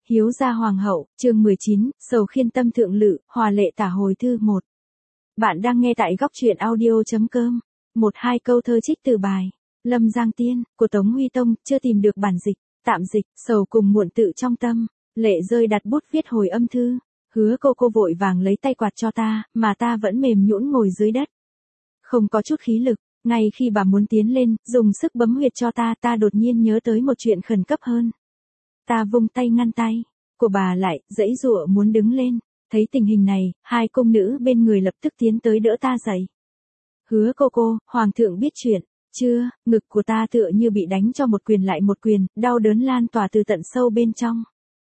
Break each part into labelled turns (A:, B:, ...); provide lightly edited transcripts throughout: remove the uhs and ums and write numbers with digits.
A: Hiếu gia hoàng hậu, chương 19, sầu khiên tâm thượng lự, hòa lệ tả hồi thư 1. Bạn đang nghe tại góc truyện audio.com. Một hai câu thơ trích từ bài Lâm Giang Tiên của Tống Huy Tông, chưa tìm được bản dịch, tạm dịch, sầu cùng muộn tự trong tâm, lệ rơi đặt bút viết hồi âm thư. Hứa cô vội vàng lấy tay quạt cho ta, mà ta vẫn mềm nhũn ngồi dưới đất. Không có chút khí lực, ngay khi bà muốn tiến lên, dùng sức bấm huyệt cho ta đột nhiên nhớ tới một chuyện khẩn cấp hơn. Ta vung tay ngăn tay của bà lại, giãy giụa muốn đứng lên. Thấy tình hình này, hai cung nữ bên người lập tức tiến tới đỡ ta dậy. Hứa cô, hoàng thượng biết chuyện chưa? Ngực của ta tựa như bị đánh cho một quyền lại một quyền, đau đớn lan tỏa từ tận sâu bên trong.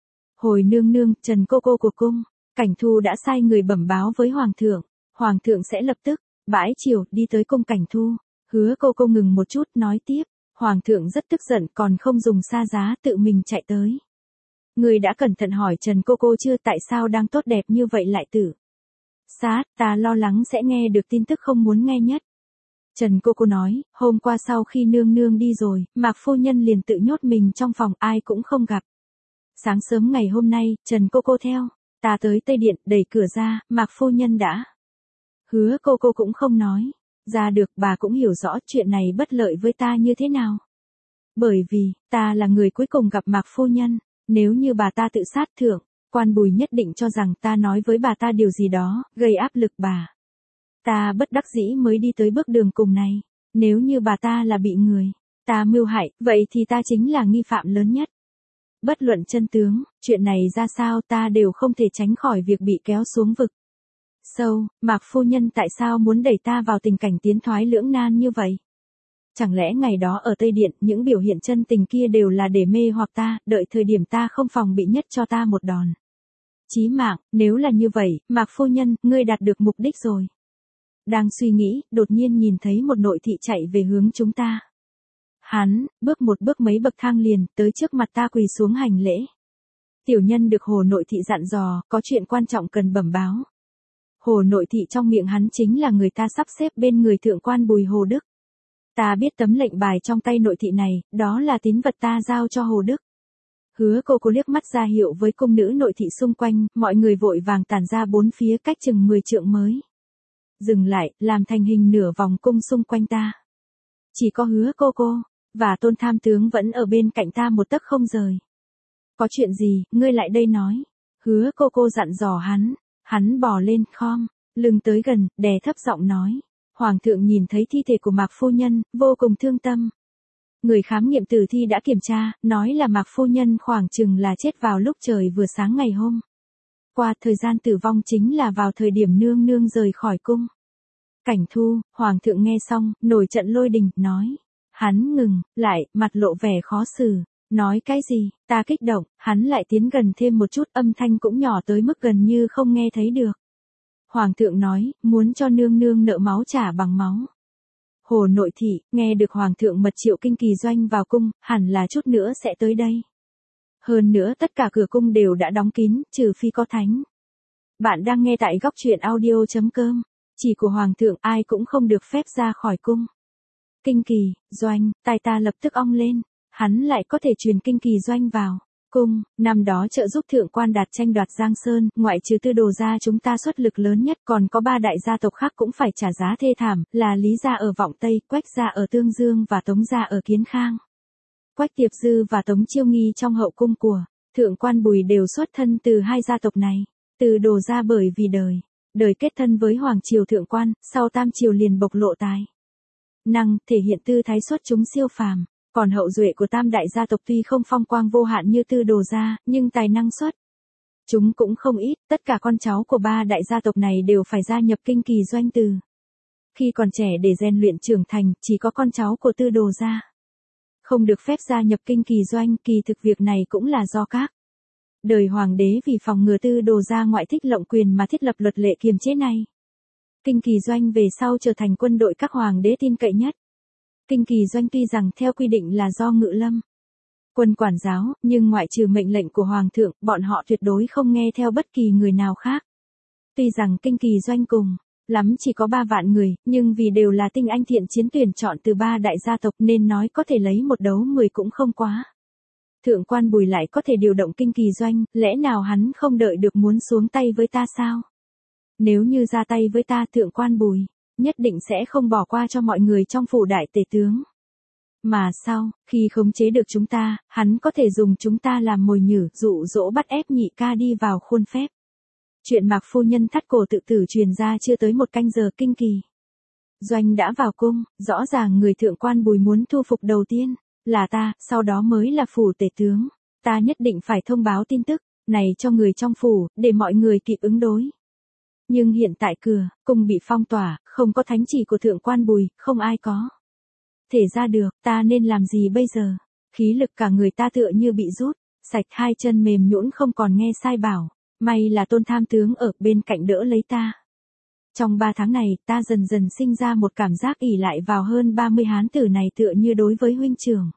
A: Hồi nương, Trần cô của cung, Cảnh Thu đã sai người bẩm báo với hoàng thượng sẽ lập tức, bãi chiều, đi tới cung Cảnh Thu. Hứa cô ngừng một chút, nói tiếp. Hoàng thượng rất tức giận, còn không dùng xa giá, tự mình chạy tới. Người đã cẩn thận hỏi Trần cô chưa, tại sao đang tốt đẹp như vậy lại tử sát? Ta lo lắng sẽ nghe được tin tức không muốn nghe nhất. Trần cô nói, hôm qua sau khi nương đi rồi, Mạc phu nhân liền tự nhốt mình trong phòng, ai cũng không gặp. Sáng sớm ngày hôm nay, Trần cô theo ta tới Tây Điện, đẩy cửa ra, Mạc phu nhân đã. Hứa cô cũng không nói ra được, bà cũng hiểu rõ chuyện này bất lợi với ta như thế nào. Bởi vì, ta là người cuối cùng gặp Mạc phu nhân, nếu như bà ta tự sát, thượng quan Bùi nhất định cho rằng ta nói với bà ta điều gì đó, gây áp lực bà. Ta bất đắc dĩ mới đi tới bước đường cùng này. Nếu như bà ta là bị người ta mưu hại, vậy thì ta chính là nghi phạm lớn nhất. Bất luận chân tướng, chuyện này ra sao ta đều không thể tránh khỏi việc bị kéo xuống vực sâu. Mạc phu nhân tại sao muốn đẩy ta vào tình cảnh tiến thoái lưỡng nan như vậy? Chẳng lẽ ngày đó ở Tây Điện, những biểu hiện chân tình kia đều là để mê hoặc ta, đợi thời điểm ta không phòng bị nhất cho ta một đòn chí mạng? Nếu là như vậy, Mạc phu nhân, ngươi đạt được mục đích rồi. Đang suy nghĩ, đột nhiên nhìn thấy một nội thị chạy về hướng chúng ta. Hắn, bước mấy bậc thang liền, tới trước mặt ta quỳ xuống hành lễ. Tiểu nhân được Hồ nội thị dặn dò, có chuyện quan trọng cần bẩm báo. Hồ nội thị trong miệng hắn chính là người ta sắp xếp bên người thượng quan Bùi Hồ Đức. Ta biết tấm lệnh bài trong tay nội thị này, đó là tín vật ta giao cho Hồ Đức. Hứa cô liếc mắt ra hiệu với cung nữ nội thị xung quanh, mọi người vội vàng tản ra bốn phía cách chừng 10 trượng mới dừng lại, làm thành hình nửa vòng cung xung quanh ta. Chỉ có Hứa cô và Tôn tham tướng vẫn ở bên cạnh ta một tấc không rời. Có chuyện gì, ngươi lại đây nói. Hứa cô dặn dò hắn bò lên khom lưng tới gần, đè thấp giọng nói. Hoàng thượng nhìn thấy thi thể của Mạc phu nhân, vô cùng thương tâm. Người khám nghiệm tử thi đã kiểm tra, nói là Mạc phu nhân khoảng chừng là chết vào lúc trời vừa sáng ngày hôm qua, thời gian tử vong chính là vào thời điểm nương rời khỏi cung Cảnh Thu. Hoàng thượng nghe xong, nổi trận lôi đình, nói. Hắn ngừng lại, mặt lộ vẻ khó xử. Nói cái gì? Ta kích động, hắn lại tiến gần thêm một chút, âm thanh cũng nhỏ tới mức gần như không nghe thấy được. Hoàng thượng nói, muốn cho nương nợ máu trả bằng máu. Hồ nội thị, nghe được hoàng thượng mật triệu Kinh Kỳ Doanh vào cung, hẳn là chút nữa sẽ tới đây. Hơn nữa tất cả cửa cung đều đã đóng kín, trừ phi có thánh. Bạn đang nghe tại góc truyện audio.com. Chỉ của hoàng thượng, ai cũng không được phép ra khỏi cung Kinh Kỳ Doanh. Tai ta lập tức ong lên. Hắn lại có thể truyền Kinh Kỳ Doanh vào cung. Năm đó trợ giúp thượng quan Đạt tranh đoạt Giang Sơn, ngoại trừ Tư Đồ gia chúng ta xuất lực lớn nhất, còn có 3 đại gia tộc khác cũng phải trả giá thê thảm, là Lý gia ở Vọng Tây, Quách gia ở Tương Dương và Tống gia ở Kiến Khang. Quách Tiệp Dư và Tống Chiêu Nghi trong hậu cung của thượng quan Bùi đều xuất thân từ hai gia tộc này. Từ Đồ gia bởi vì đời kết thân với hoàng triều thượng quan, sau tam triều liền bộc lộ tài năng, thể hiện tư thái xuất chúng siêu phàm. Còn hậu duệ của tam đại gia tộc tuy không phong quang vô hạn như Tư Đồ gia, nhưng tài năng xuất chúng cũng không ít. Tất cả con cháu của 3 đại gia tộc này đều phải gia nhập Kinh Kỳ Doanh từ khi còn trẻ để rèn luyện trưởng thành, chỉ có con cháu của Tư Đồ gia không được phép gia nhập Kinh Kỳ Doanh. Kỳ thực việc này cũng là do các đời hoàng đế vì phòng ngừa Tư Đồ gia ngoại thích lộng quyền mà thiết lập luật lệ kiềm chế này. Kinh Kỳ Doanh về sau trở thành quân đội các hoàng đế tin cậy nhất. Kinh Kỳ Doanh tuy rằng theo quy định là do Ngự Lâm quân quản giáo, nhưng ngoại trừ mệnh lệnh của hoàng thượng, bọn họ tuyệt đối không nghe theo bất kỳ người nào khác. Tuy rằng Kinh Kỳ Doanh cùng lắm chỉ có 3 vạn người, nhưng vì đều là tinh anh thiện chiến tuyển chọn từ 3 đại gia tộc nên nói có thể lấy một đấu 10 cũng không quá Thượng quan Bùi lại có thể điều động kinh kỳ doanh, lẽ nào hắn không đợi được muốn xuống tay với ta sao? Nếu như ra tay với ta thượng quan Bùi, nhất định sẽ không bỏ qua cho mọi người trong phủ đại tể tướng. Mà sau, khi khống chế được chúng ta, hắn có thể dùng chúng ta làm mồi nhử, dụ dỗ bắt ép nhị ca đi vào khuôn phép. Chuyện Mạc phu nhân thắt cổ tự tử truyền ra chưa tới một canh giờ kinh kỳ. Doanh đã vào cung, rõ ràng người thượng quan Bùi muốn thu phục đầu tiên là ta, sau đó mới là phủ tể tướng. Ta nhất định phải thông báo tin tức này cho người trong phủ, để mọi người kịp ứng đối. Nhưng hiện tại cửa cung bị phong tỏa, không có thánh chỉ của thượng quan Bùi, không ai có thể ra được, ta nên làm gì bây giờ? Khí lực cả người ta tựa như bị rút sạch, hai chân mềm nhũn không còn nghe sai bảo. May là Tôn tham tướng ở bên cạnh đỡ lấy ta. Trong 3 tháng này, ta dần dần sinh ra một cảm giác ỷ lại vào hơn 30 hán tử này tựa như đối với huynh trưởng.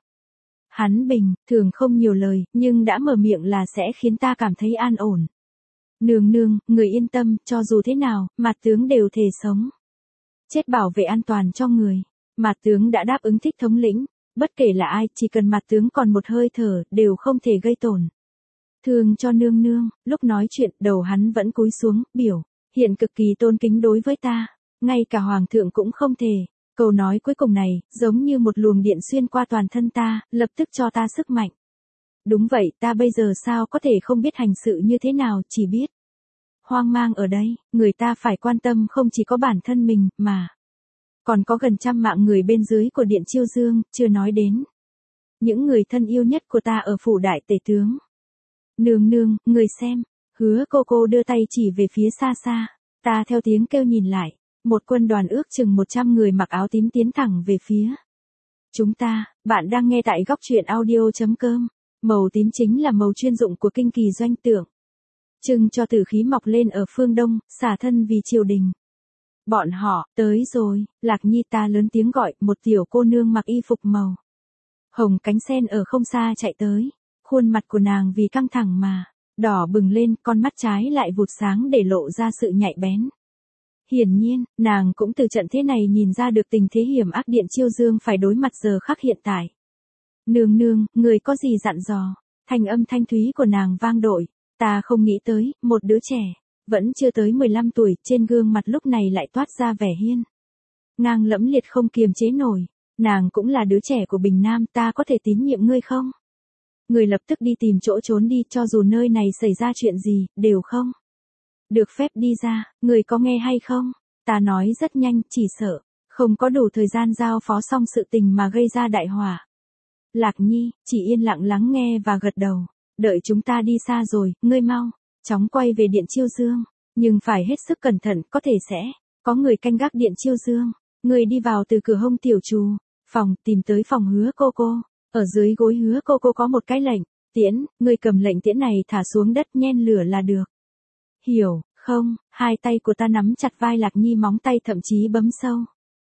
A: Hắn bình thường không nhiều lời, nhưng đã mở miệng là sẽ khiến ta cảm thấy an ổn. Nương nương, người yên tâm, cho dù thế nào, Mạt tướng đều thề sống chết bảo vệ an toàn cho người. Mạt tướng đã đáp ứng Thích thống lĩnh, bất kể là ai, chỉ cần Mạt tướng còn một hơi thở, đều không thể gây tổn thương cho nương nương. Lúc nói chuyện, đầu hắn vẫn cúi xuống, biểu hiện cực kỳ tôn kính đối với ta, ngay cả hoàng thượng cũng không thể. Câu nói cuối cùng này, giống như một luồng điện xuyên qua toàn thân ta, lập tức cho ta sức mạnh. Đúng vậy, ta bây giờ sao có thể không biết hành sự như thế nào, chỉ biết hoang mang ở đây. Người ta phải quan tâm không chỉ có bản thân mình, mà còn có gần 100 mạng người bên dưới của Điện Chiêu Dương, chưa nói đến những người thân yêu nhất của ta ở phủ đại tể tướng. Nương nương, người xem. Hứa cô đưa tay chỉ về phía xa xa. Ta theo tiếng kêu nhìn lại. Một quân đoàn ước chừng 100 người mặc áo tím tiến thẳng về phía chúng ta. Bạn đang nghe tại góc truyện audio.com. Màu tím chính là màu chuyên dụng của kinh kỳ doanh tượng trưng cho tử khí mọc lên ở phương Đông, xả thân vì triều đình. Bọn họ, tới rồi. Lạc Nhi, ta lớn tiếng gọi, một tiểu cô nương mặc y phục màu hồng cánh sen ở không xa chạy tới. Khuôn mặt của nàng vì căng thẳng mà đỏ bừng lên, con mắt trái lại vụt sáng để lộ ra sự nhạy bén. Hiển nhiên, nàng cũng từ trận thế này nhìn ra được tình thế hiểm ác Điện Chiêu Dương phải đối mặt giờ khắc hiện tại. Nương nương, người có gì dặn dò? Thanh âm thanh thúy của nàng vang dội. Ta không nghĩ tới, một đứa trẻ vẫn chưa tới 15 tuổi, trên gương mặt lúc này lại toát ra vẻ hiên ngang lẫm liệt không kiềm chế nổi. Nàng cũng là đứa trẻ của Bình Nam, ta có thể tín nhiệm ngươi không? Người lập tức đi tìm chỗ trốn đi, cho dù nơi này xảy ra chuyện gì, đều không được phép đi ra, người có nghe hay không? Ta nói rất nhanh, chỉ sợ không có đủ thời gian giao phó xong sự tình mà gây ra đại họa. Lạc Nhi, chỉ yên lặng lắng nghe và gật đầu. Đợi chúng ta đi xa rồi, ngươi mau chóng quay về Điện Chiêu Dương, nhưng phải hết sức cẩn thận, có thể sẽ có người canh gác Điện Chiêu Dương. Ngươi đi vào từ cửa hông tiểu trù phòng, tìm tới phòng Hứa cô. Ở dưới gối Hứa cô có một cái lệnh tiễn, ngươi cầm lệnh tiễn này thả xuống đất, nhen lửa là được. Hiểu không? Hai tay của ta nắm chặt vai Lạc Nhi, móng tay thậm chí bấm sâu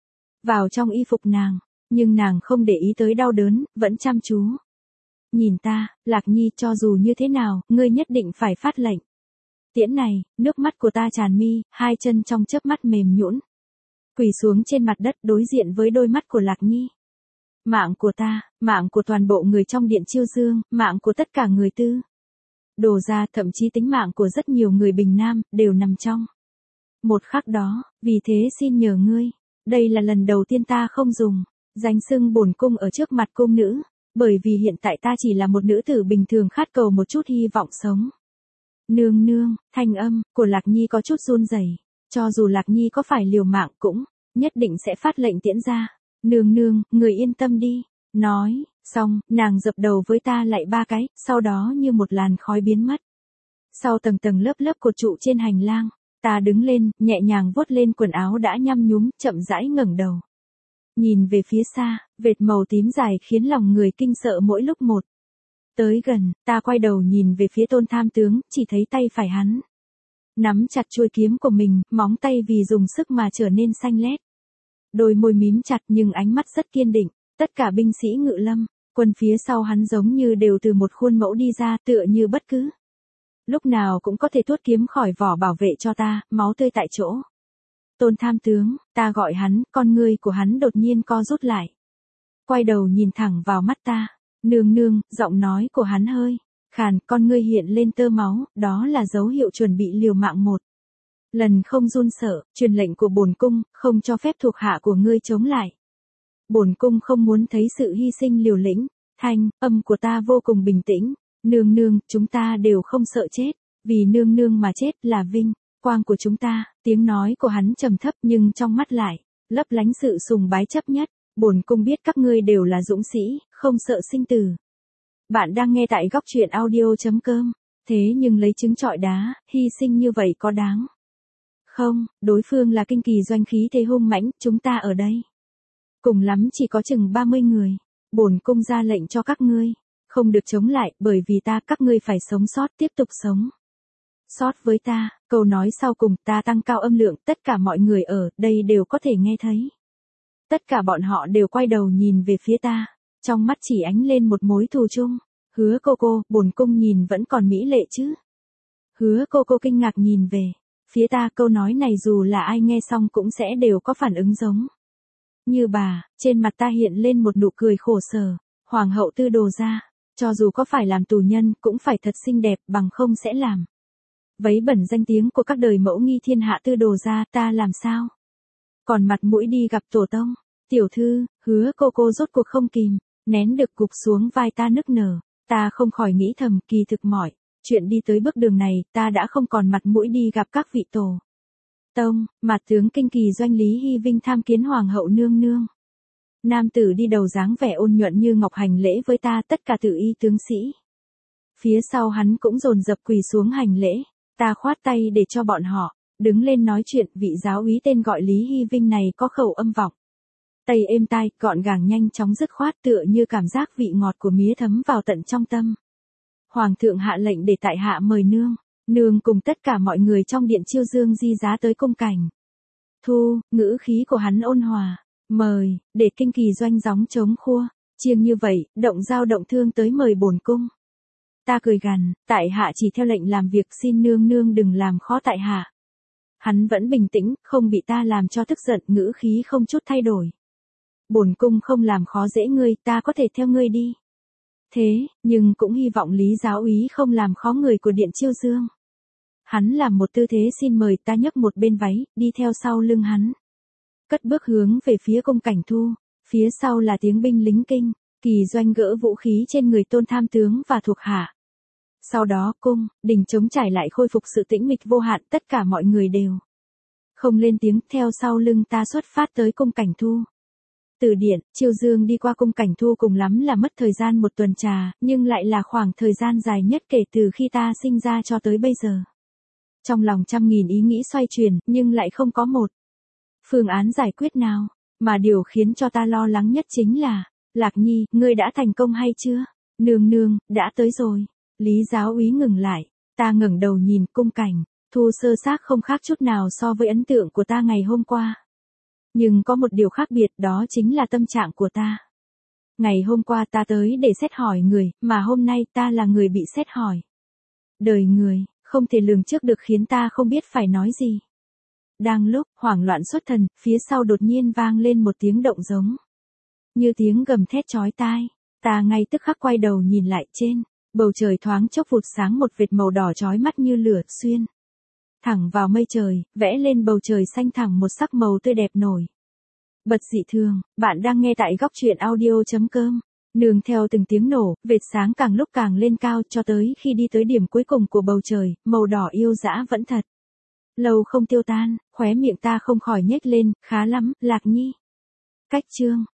A: vào trong y phục nàng, nhưng nàng không để ý tới đau đớn, vẫn chăm chú nhìn ta. Lạc Nhi, cho dù như thế nào, ngươi nhất định phải phát lệnh tiễn này. Nước mắt của ta tràn mi, hai chân trong chớp mắt mềm nhũn, quỳ xuống trên mặt đất đối diện với đôi mắt của Lạc Nhi. Mạng của ta, mạng của toàn bộ người trong Điện Chiêu Dương, mạng của tất cả người Tư Đồ gia, thậm chí tính mạng của rất nhiều người Bình Nam, đều nằm trong một khắc đó. Vì thế xin nhờ ngươi, đây là lần đầu tiên ta không dùng danh xưng bổn cung ở trước mặt cung nữ, bởi vì hiện tại ta chỉ là một nữ tử bình thường khát cầu một chút hy vọng sống. Nương nương, thanh âm của Lạc Nhi có chút run rẩy. Cho dù Lạc Nhi có phải liều mạng cũng nhất định sẽ phát lệnh tiễn ra. Nương nương, người yên tâm đi. Nói xong, nàng dập đầu với ta lại 3 cái, sau đó như một làn khói biến mất sau tầng tầng lớp lớp cột trụ trên hành lang. Ta đứng lên, nhẹ nhàng vuốt lên quần áo đã nhăm nhúm, chậm rãi ngẩng đầu nhìn về phía xa. Vệt màu tím dài khiến lòng người kinh sợ mỗi lúc một tới gần. Ta quay đầu nhìn về phía Tôn tham tướng, chỉ thấy tay phải hắn nắm chặt chuôi kiếm của mình, móng tay vì dùng sức mà trở nên xanh lét. Đôi môi mím chặt nhưng ánh mắt rất kiên định. Tất cả binh sĩ Ngự Lâm quân phía sau hắn giống như đều từ một khuôn mẫu đi ra, tựa như bất cứ lúc nào cũng có thể tuốt kiếm khỏi vỏ bảo vệ cho ta. Máu tươi tại chỗ. Tôn tham tướng, ta gọi hắn, con ngươi của hắn đột nhiên co rút lại. Quay đầu nhìn thẳng vào mắt ta. Nương nương, giọng nói của hắn hơi khàn, con ngươi hiện lên tơ máu, đó là dấu hiệu chuẩn bị liều mạng một lần không run sợ, truyền lệnh của bổn cung, không cho phép thuộc hạ của ngươi chống lại. Bổn cung không muốn thấy sự hy sinh liều lĩnh. Thanh âm của ta vô cùng bình tĩnh. Nương nương, chúng ta đều không sợ chết, vì nương nương mà chết là vinh quang của chúng ta. Tiếng nói của hắn trầm thấp nhưng trong mắt lại lấp lánh sự sùng bái chấp nhất. Bổn cung biết các ngươi đều là dũng sĩ, không sợ sinh tử. Bạn đang nghe tại góc truyện audio.com. Thế nhưng lấy trứng trọi đá, hy sinh như vậy có đáng không? Đối phương là Kinh Kỳ Doanh, khí thế hung mãnh, chúng ta ở đây cùng lắm chỉ có chừng 30 người. Bổn cung ra lệnh cho các ngươi không được chống lại, bởi vì các ngươi phải sống sót, tiếp tục sống sót với ta. Câu nói sau cùng, ta tăng cao âm lượng, tất cả mọi người ở đây đều có thể nghe thấy. Tất cả bọn họ đều quay đầu nhìn về phía ta, trong mắt chỉ ánh lên một mối thù chung. Hứa cô, bổn cung nhìn vẫn còn mỹ lệ chứ? Hứa cô kinh ngạc nhìn về phía ta, câu nói này dù là ai nghe xong cũng sẽ đều có phản ứng giống như bà. Trên mặt ta hiện lên một nụ cười khổ sở. Hoàng hậu Tư Đồ gia, cho dù có phải làm tù nhân cũng phải thật xinh đẹp, bằng không sẽ làm vấy bẩn danh tiếng của các đời mẫu nghi thiên hạ. Tư Đồ gia, ta làm sao còn mặt mũi đi gặp tổ tông? Tiểu thư, hứa cô rốt cuộc không kìm nén được gục xuống vai ta nức nở. Ta không khỏi nghĩ thầm, kỳ thực mọi chuyện đi tới bước đường này, ta đã không còn mặt mũi đi gặp các vị tổ tông, mà tướng Kinh Kỳ Doanh Lý Hy Vinh tham kiến hoàng hậu nương nương. Nam tử đi đầu dáng vẻ ôn nhuận như ngọc hành lễ với ta, tất cả tự y tướng sĩ phía sau hắn cũng dồn dập quỳ xuống hành lễ. Ta khoát tay để cho bọn họ đứng lên nói chuyện. Vị giáo úy tên gọi Lý Hy Vinh này có khẩu âm vọng tây êm tai, gọn gàng nhanh chóng dứt khoát, tựa như cảm giác vị ngọt của mía thấm vào tận trong tâm. Hoàng thượng hạ lệnh để tại hạ mời nương cùng tất cả mọi người trong điện chiêu dương di giá tới cung cảnh thu. Ngữ khí của hắn ôn hòa. Mời, để Kinh Kỳ Doanh gióng trống khua chiêng như vậy, động dao động thương tới mời bổn cung. Ta cười gằn, tại hạ chỉ theo lệnh làm việc, xin nương nương đừng làm khó tại hạ. Hắn vẫn bình tĩnh, không bị ta làm cho tức giận, ngữ khí không chút thay đổi. Bổn cung không làm khó dễ ngươi, ta có thể theo ngươi đi. Thế, nhưng cũng hy vọng Lý giáo úy không làm khó người của điện chiêu dương. Hắn làm một tư thế xin mời, ta nhấc một bên váy, đi theo sau lưng hắn. Cất bước hướng về phía cung cảnh thu, phía sau là tiếng binh lính Kinh Kỳ Doanh gỡ vũ khí trên người Tôn tham tướng và thuộc hạ. Sau đó cung đình trống trải lại khôi phục sự tĩnh mịch vô hạn, tất cả mọi người đều không lên tiếng, theo sau lưng ta xuất phát tới cung cảnh thu. Từ điện chiêu dương đi qua cung cảnh thu cùng lắm là mất thời gian một tuần trà, nhưng lại là khoảng thời gian dài nhất kể từ khi ta sinh ra cho tới bây giờ. Trong lòng trăm nghìn ý nghĩ xoay chuyển, nhưng lại không có một phương án giải quyết nào, mà điều khiến cho ta lo lắng nhất chính là, Lạc Nhi, ngươi đã thành công hay chưa? Nương, đã tới rồi. Lý giáo úy ngừng lại, ta ngẩng đầu nhìn cung cảnh thu sơ xác không khác chút nào so với ấn tượng của ta ngày hôm qua. Nhưng có một điều khác biệt, đó chính là tâm trạng của ta. Ngày hôm qua ta tới để xét hỏi người, mà hôm nay ta là người bị xét hỏi. Đời người, không thể lường trước được, khiến ta không biết phải nói gì. Đang lúc hoảng loạn xuất thần, phía sau đột nhiên vang lên một tiếng động giống như tiếng gầm thét chói tai. Ta ngay tức khắc quay đầu nhìn lại, trên bầu trời thoáng chốc vụt sáng một vệt màu đỏ chói mắt như lửa, xuyên thẳng vào mây trời, vẽ lên bầu trời xanh thẳm một sắc màu tươi đẹp nổi bật dị thường. Bạn đang nghe tại góc truyện audio.com. Nương theo từng tiếng nổ, vệt sáng càng lúc càng lên cao, cho tới khi đi tới điểm cuối cùng của bầu trời, màu đỏ yêu dã vẫn thật lâu không tiêu tan. Khóe miệng ta không khỏi nhếch lên, khá lắm, Lạc Nhi. Cách chương